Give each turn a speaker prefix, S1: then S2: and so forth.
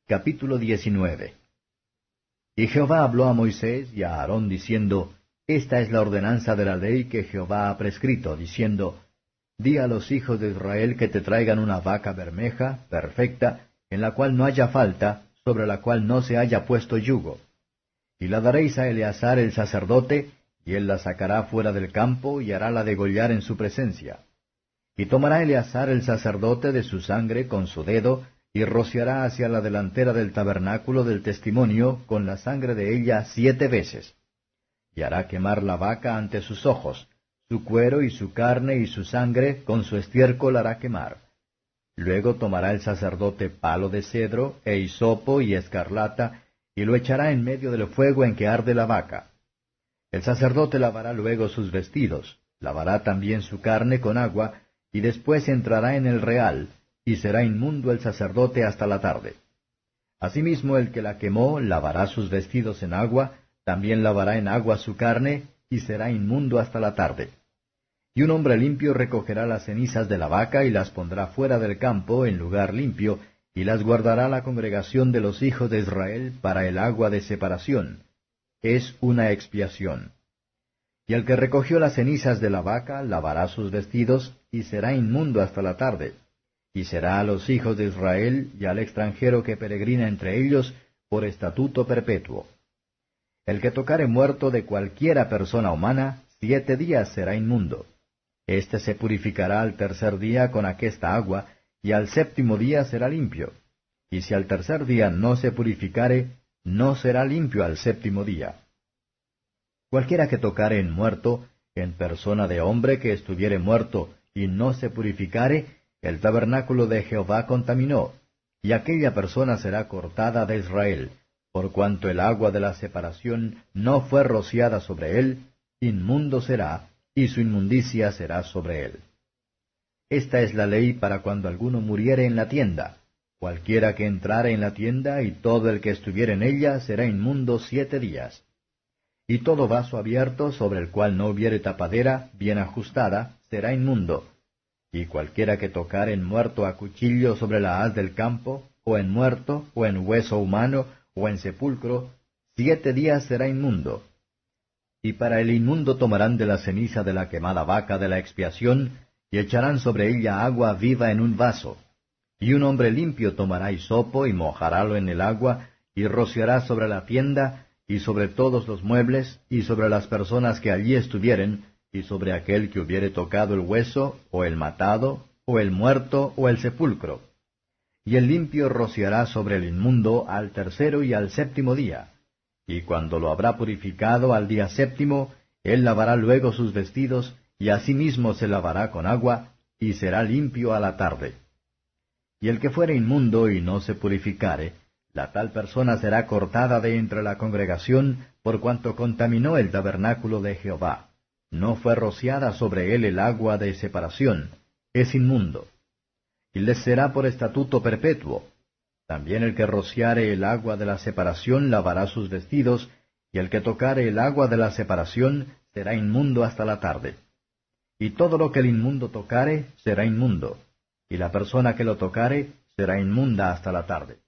S1: Capítulo 19. Y Jehová habló a Moisés y a Aarón diciendo, Esta es la ordenanza de la ley que Jehová ha prescrito, diciendo, Di a los hijos de Israel que te traigan una vaca bermeja, perfecta, en la cual no haya falta, sobre la cual no se haya puesto yugo. Y la daréis a Eleazar el sacerdote, y él la sacará fuera del campo, y harála degollar en su presencia. Y tomará Eleazar el sacerdote de su sangre con su dedo, y rociará hacia la delantera del tabernáculo del testimonio con la sangre de ella 7 veces. Y hará quemar la vaca ante sus ojos, su cuero y su carne y su sangre con su estiércol hará quemar. Luego tomará el sacerdote palo de cedro, e hisopo y escarlata, y lo echará en medio del fuego en que arde la vaca. El sacerdote lavará luego sus vestidos, lavará también su carne con agua, y después entrará en el real, y será inmundo el sacerdote hasta la tarde. Asimismo el que la quemó lavará sus vestidos en agua, también lavará en agua su carne, y será inmundo hasta la tarde. Y un hombre limpio recogerá las cenizas de la vaca y las pondrá fuera del campo en lugar limpio, y las guardará la congregación de los hijos de Israel para el agua de separación. Es una expiación. Y el que recogió las cenizas de la vaca lavará sus vestidos, y será inmundo hasta la tarde. Y será a los hijos de Israel y al extranjero que peregrina entre ellos por estatuto perpetuo. El que tocare muerto de cualquiera persona humana, 7 días será inmundo. Este se purificará al tercer día con aquesta agua, y al séptimo día será limpio. Y si al tercer día no se purificare, no será limpio al séptimo día. Cualquiera que tocare en muerto, en persona de hombre que estuviere muerto, y no se purificare, el tabernáculo de Jehová contaminó, y aquella persona será cortada de Israel, por cuanto el agua de la separación no fue rociada sobre él, inmundo será, y su inmundicia será sobre él. Esta es la ley para cuando alguno muriere en la tienda. Cualquiera que entrare en la tienda y todo el que estuviere en ella será inmundo 7 días. Y todo vaso abierto sobre el cual no hubiere tapadera bien ajustada será inmundo. Y cualquiera que tocare en muerto a cuchillo sobre la haz del campo, o en muerto, o en hueso humano, o en sepulcro, 7 días será inmundo. Y para el inmundo tomarán de la ceniza de la quemada vaca de la expiación, y echarán sobre ella agua viva en un vaso. Y un hombre limpio tomará hisopo y mojarálo en el agua, y rociará sobre la tienda, y sobre todos los muebles, y sobre las personas que allí estuvieren, y sobre aquel que hubiere tocado el hueso, o el matado, o el muerto, o el sepulcro. Y el limpio rociará sobre el inmundo al tercero y al séptimo día. Y cuando lo habrá purificado al día séptimo, él lavará luego sus vestidos, y asimismo se lavará con agua, y será limpio a la tarde. Y el que fuere inmundo y no se purificare, la tal persona será cortada de entre la congregación, por cuanto contaminó el tabernáculo de Jehová. No fue rociada sobre él el agua de separación, es inmundo. Y les será por estatuto perpetuo. También el que rociare el agua de la separación lavará sus vestidos, y el que tocare el agua de la separación será inmundo hasta la tarde. Y todo lo que el inmundo tocare será inmundo, y la persona que lo tocare será inmunda hasta la tarde.